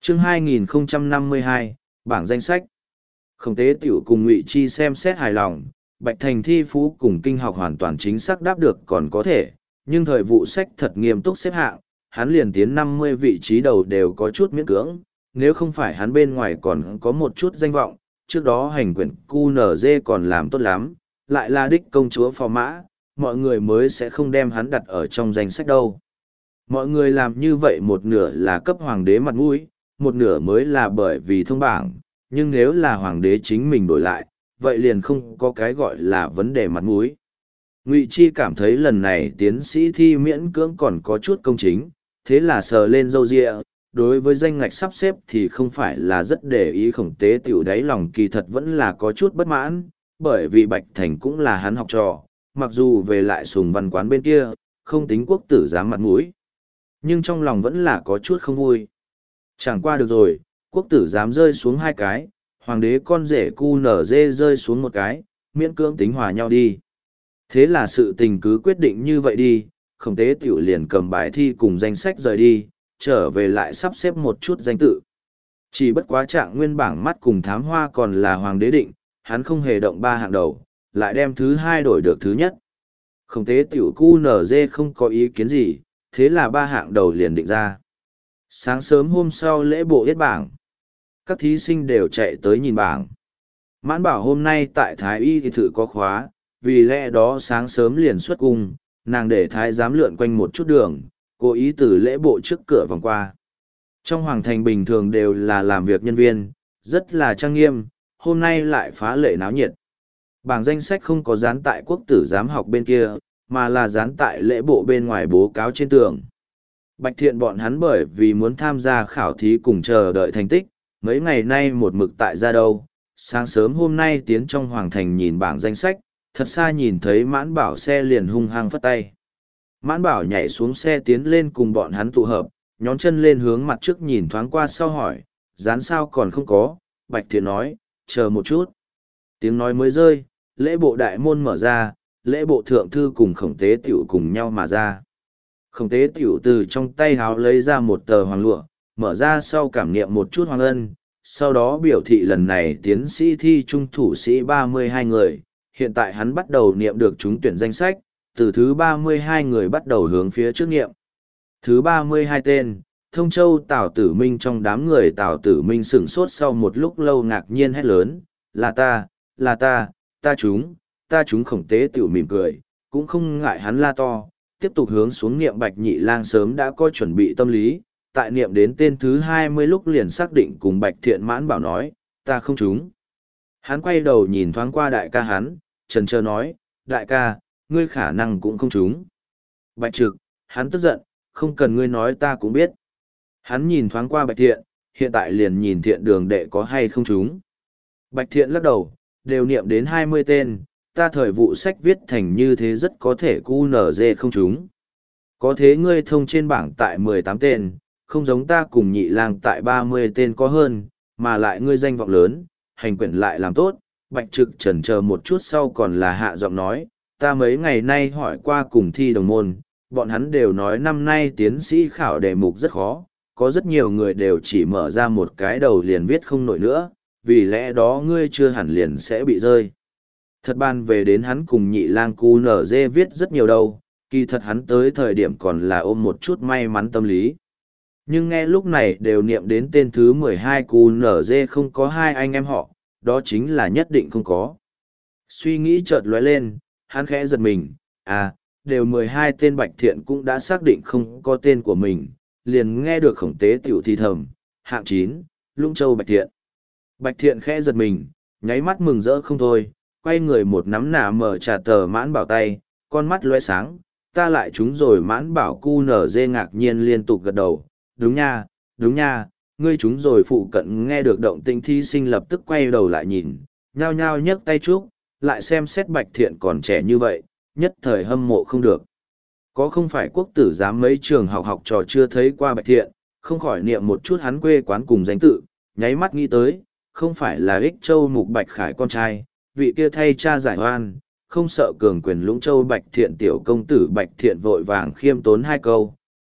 Chương 2052, bảng danh sách. Khổng Tế Tiểu cùng Ngụy Chi xem xét hài lòng, Bạch Thành thi phú cùng kinh học hoàn toàn chính xác đáp được còn có thể, nhưng thời vụ sách thật nghiêm túc xếp hạng, hắn liền tiến 50 vị trí đầu đều có chút miễn cưỡng, nếu không phải hắn bên ngoài còn có một chút danh vọng, trước đó hành quyển QNZ còn làm tốt lắm, lại là đích công chúa phò mã, mọi người mới sẽ không đem hắn đặt ở trong danh sách đâu. Mọi người làm như vậy một nửa là cấp hoàng đế mặt mũi, một nửa mới là bởi vì thông bảng, nhưng nếu là hoàng đế chính mình đổi lại, vậy liền không có cái gọi là vấn đề mặt mũi. Ngụy Chi cảm thấy lần này tiến sĩ thi miễn cưỡng còn có chút công chính, thế là sờ lên râu ria, đối với danh ngạch sắp xếp thì không phải là rất để ý. Khổng Tế Tiểu đáy lòng kỳ thật vẫn là có chút bất mãn, bởi vì Bạch Thành cũng là hắn học trò, mặc dù về lại Sùng Văn Quán bên kia, không tính quốc tử giám mặt mũi, nhưng trong lòng vẫn là có chút không vui. Chẳng qua được rồi, quốc tử giám rơi xuống 2 cái, hoàng đế con rể QNZ rơi xuống 1 cái, miễn cưỡng tính hòa nhau đi. Thế là sự tình cứ quyết định như vậy đi, Khổng Tế Tiểu liền cầm bài thi cùng danh sách rời đi, trở về lại sắp xếp một chút danh tự. Chỉ bất quá Trạng Nguyên bảng mắt cùng thám hoa còn là hoàng đế định, hắn không hề động 3 hạng đầu, lại đem thứ 2 đổi được thứ nhất. Khổng Tế Tiểu QNZ không có ý kiến gì, thế là 3 hạng đầu liền định ra. Sáng sớm hôm sau lễ bộ yết bảng, các thí sinh đều chạy tới nhìn bảng. Mãn Bảo hôm nay tại Thái Y thì thử có khóa, vì lẽ đó sáng sớm liền xuất cung, nàng để Thái giám lượn quanh một chút đường, cố ý từ lễ bộ trước cửa vòng qua. Trong hoàng thành bình thường đều là làm việc nhân viên, rất là trang nghiêm, hôm nay lại phá lệ náo nhiệt. Bảng danh sách không có dán tại quốc tử giám học bên kia, mà là dán tại lễ bộ bên ngoài bố cáo trên tường. Bạch Thiện bọn hắn bởi vì muốn tham gia khảo thí cùng chờ đợi thành tích, mấy ngày nay một mực tại ra đâu. Sáng sớm hôm nay tiến trong hoàng thành nhìn bảng danh sách, thật xa nhìn thấy Mãn Bảo xe liền hung hăng phất tay. Mãn Bảo nhảy xuống xe tiến lên cùng bọn hắn tụ hợp, nhón chân lên hướng mặt trước nhìn thoáng qua sau hỏi, dán sao còn không có. Bạch Thiện nói, chờ một chút. Tiếng nói mới rơi, lễ bộ đại môn mở ra, lễ bộ thượng thư cùng Khổng Tế Tiểu cùng nhau mà ra. Khổng Tế Tiểu từ trong tay háo lấy ra một tờ hoàng lụa, mở ra sau cảm nghiệm một chút hoàng ân, sau đó biểu thị lần này tiến sĩ thi trung thủ sĩ 32 người, hiện tại hắn bắt đầu niệm được trúng tuyển danh sách, từ thứ 32 người bắt đầu hướng phía trước niệm. Thứ 32 tên, Thông Châu Tào Tử Minh. Trong đám người Tào Tử Minh sửng sốt sau một lúc lâu ngạc nhiên hét lớn, là ta trúng. Khổng Tế Tiểu mỉm cười, cũng không ngại hắn la to, tiếp tục hướng xuống niệm. Bạch Nhị Lang sớm đã có chuẩn bị tâm lý, tại niệm đến tên thứ 20 lúc liền xác định cùng Bạch Thiện Mãn Bảo nói, ta không trúng. Hắn quay đầu nhìn thoáng qua đại ca hắn, chần chờ nói, đại ca, ngươi khả năng cũng không trúng. Bạch Trực, hắn tức giận, không cần ngươi nói ta cũng biết. Hắn nhìn thoáng qua Bạch Thiện, hiện tại liền nhìn Thiện Đường đệ có hay không trúng. Bạch Thiện lắc đầu, đều niệm đến 20 tên, ta thời vụ sách viết thành như thế rất có thể QNZ không trúng. Có thế ngươi thông trên bảng tại 18 tên, không giống ta cùng Nhị Lang tại 30 tên có hơn, mà lại ngươi danh vọng lớn, hành quyển lại làm tốt. Bạch Trực chần chờ một chút sau còn là hạ giọng nói, ta mấy ngày nay hỏi qua cùng thi đồng môn, bọn hắn đều nói năm nay tiến sĩ khảo đề mục rất khó, có rất nhiều người đều chỉ mở ra một cái đầu liền viết không nổi nữa, vì lẽ đó ngươi chưa hẳn liền sẽ bị rơi. Thật ban về đến hắn cùng Nhị Lang QNZ viết rất nhiều đâu, kỳ thật hắn tới thời điểm còn là ôm một chút may mắn tâm lý. Nhưng nghe lúc này đều niệm đến tên thứ 12 QNZ không có 2 anh em họ, đó chính là nhất định không có. Suy nghĩ chợt lóe lên, hắn khẽ giật mình, đều 12 tên. Bạch Thiện cũng đã xác định không có tên của mình, liền nghe được Khổng Tế Tiểu thì thầm, hạng 9, Lũng Châu Bạch Thiện. Bạch Thiện khẽ giật mình, nháy mắt mừng rỡ không thôi, quay người một nắm nả mở trà tờ Mãn Bảo tay, con mắt lóe sáng, ta lại trúng rồi. Mãn Bảo QNZ ngạc nhiên liên tục gật đầu, đúng nha, ngươi trúng rồi. Phụ cận nghe được động tĩnh thí sinh lập tức quay đầu lại nhìn, nhao nhao nhấc tay chúc, lại xem xét Bạch Thiện còn trẻ như vậy, nhất thời hâm mộ không được. Có không phải quốc tử giám mấy trường học trò chưa thấy qua Bạch Thiện, không khỏi niệm một chút hắn quê quán cùng danh tự, nháy mắt nghĩ tới, không phải là Ích Châu Mục Bạch Khải con trai, vị kia thay cha giải oan, không sợ cường quyền Lũng Châu Bạch Thiện. Tiểu công tử Bạch Thiện vội vàng khiêm tốn 2 câu,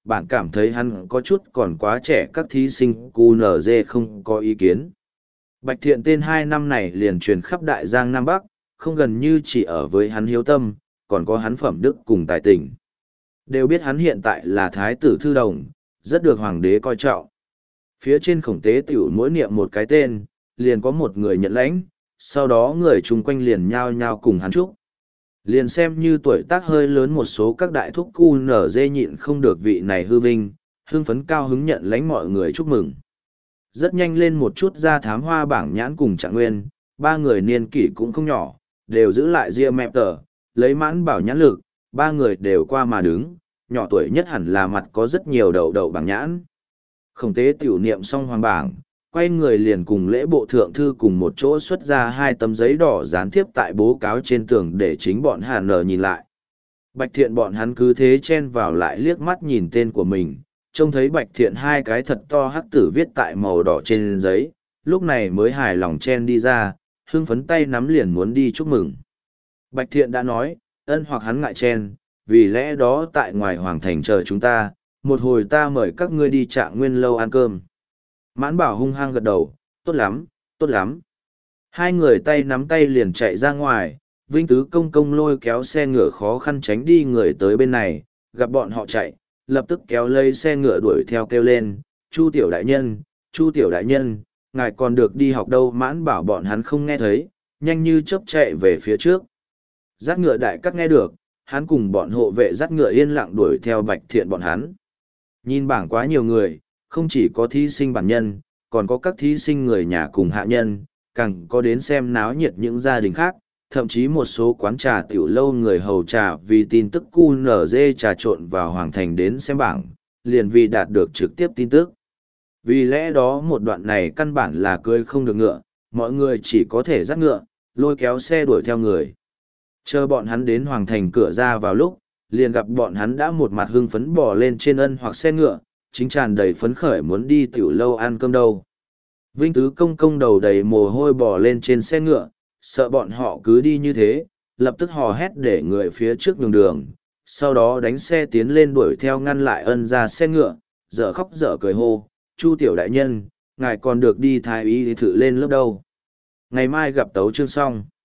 bạn cảm thấy hắn có chút còn quá trẻ, các thí sinh QNZ không có ý kiến. Bạch Thiện tên 2 năm này liền truyền khắp Đại Giang Nam Bắc, không gần như chỉ ở với hắn hiếu tâm, còn có hắn phẩm đức cùng tài tình. Đều biết hắn hiện tại là Thái tử Thư Đồng, rất được Hoàng đế coi trọng. Phía trên Khổng Tế Tiểu mỗi niệm một cái tên, liền có một người nhận lãnh, sau đó người chung quanh liền nhao nhao cùng hắn chúc. Liền xem như tuổi tác hơi lớn một số các đại thúc cu nở dê nhịn không được vị này hư vinh, hưng phấn cao hứng nhận lãnh mọi người chúc mừng. Rất nhanh lên một chút ra thám hoa bảng nhãn cùng Trạng Nguyên, ba người niên kỷ cũng không nhỏ, đều giữ lại ria mẹp tờ, lấy mãn bảo nhãn lực, ba người đều qua mà đứng, nhỏ tuổi nhất hẳn là mặt có rất nhiều đậu đậu bảng nhãn. Khổng Tế tiểu niệm xong hoàng bảng, quay người liền cùng lễ bộ thượng thư cùng một chỗ xuất ra 2 tấm giấy đỏ dán tiếp tại bố cáo trên tường để chính bọn Hàn nở nhìn lại. Bạch Thiện bọn hắn cứ thế chen vào lại liếc mắt nhìn tên của mình, trông thấy Bạch Thiện 2 cái thật to hắc tử viết tại màu đỏ trên giấy, lúc này mới hài lòng chen đi ra, hưng phấn tay nắm liền muốn đi chúc mừng. Bạch Thiện đã nói, ân hoặc hắn ngại chen, vì lẽ đó tại ngoài hoàng thành chờ chúng ta, một hồi ta mời các ngươi đi Trạng Nguyên lâu ăn cơm. Mãn Bảo hung hăng gật đầu, tốt lắm, tốt lắm. Hai người tay nắm tay liền chạy ra ngoài, Vinh Tứ Công công lôi kéo xe ngựa khó khăn tránh đi người tới bên này, gặp bọn họ chạy, lập tức kéo lấy xe ngựa đuổi theo kêu lên, Chu tiểu đại nhân, Chu tiểu đại nhân, ngài còn được đi học đâu. Mãn Bảo bọn hắn không nghe thấy, nhanh như chớp chạy về phía trước. Dắt ngựa đại cắt nghe được, hắn cùng bọn hộ vệ dắt ngựa yên lặng đuổi theo Bạch Thiện bọn hắn. Nhìn bảng quá nhiều người, không chỉ có thí sinh bản nhân, còn có các thí sinh người nhà cùng hạ nhân, càng có đến xem náo nhiệt những gia đình khác, thậm chí một số quán trà tiểu lâu người hầu trà vì tin tức QNZ trà trộn vào hoàng thành đến xem bảng, liền vì đạt được trực tiếp tin tức. Vì lẽ đó một đoạn này căn bản là cưới không được ngựa, mọi người chỉ có thể dắt ngựa, lôi kéo xe đuổi theo người. Chờ bọn hắn đến hoàng thành cửa ra vào lúc, liền gặp bọn hắn đã một mặt hưng phấn bò lên trên ân hoặc xe ngựa, chính tràn đầy phấn khởi muốn đi tiểu lâu ăn cơm đâu. Vinh Tứ Công công đầu đầy mồ hôi bò lên trên xe ngựa, sợ bọn họ cứ đi như thế, lập tức hò hét để người phía trước nhường đường, sau đó đánh xe tiến lên đuổi theo ngăn lại ân ra xe ngựa, dở khóc dở cười hô, Chu tiểu đại nhân, ngài còn được đi thái y thử lên lớp đâu. Ngày mai gặp tấu chương xong.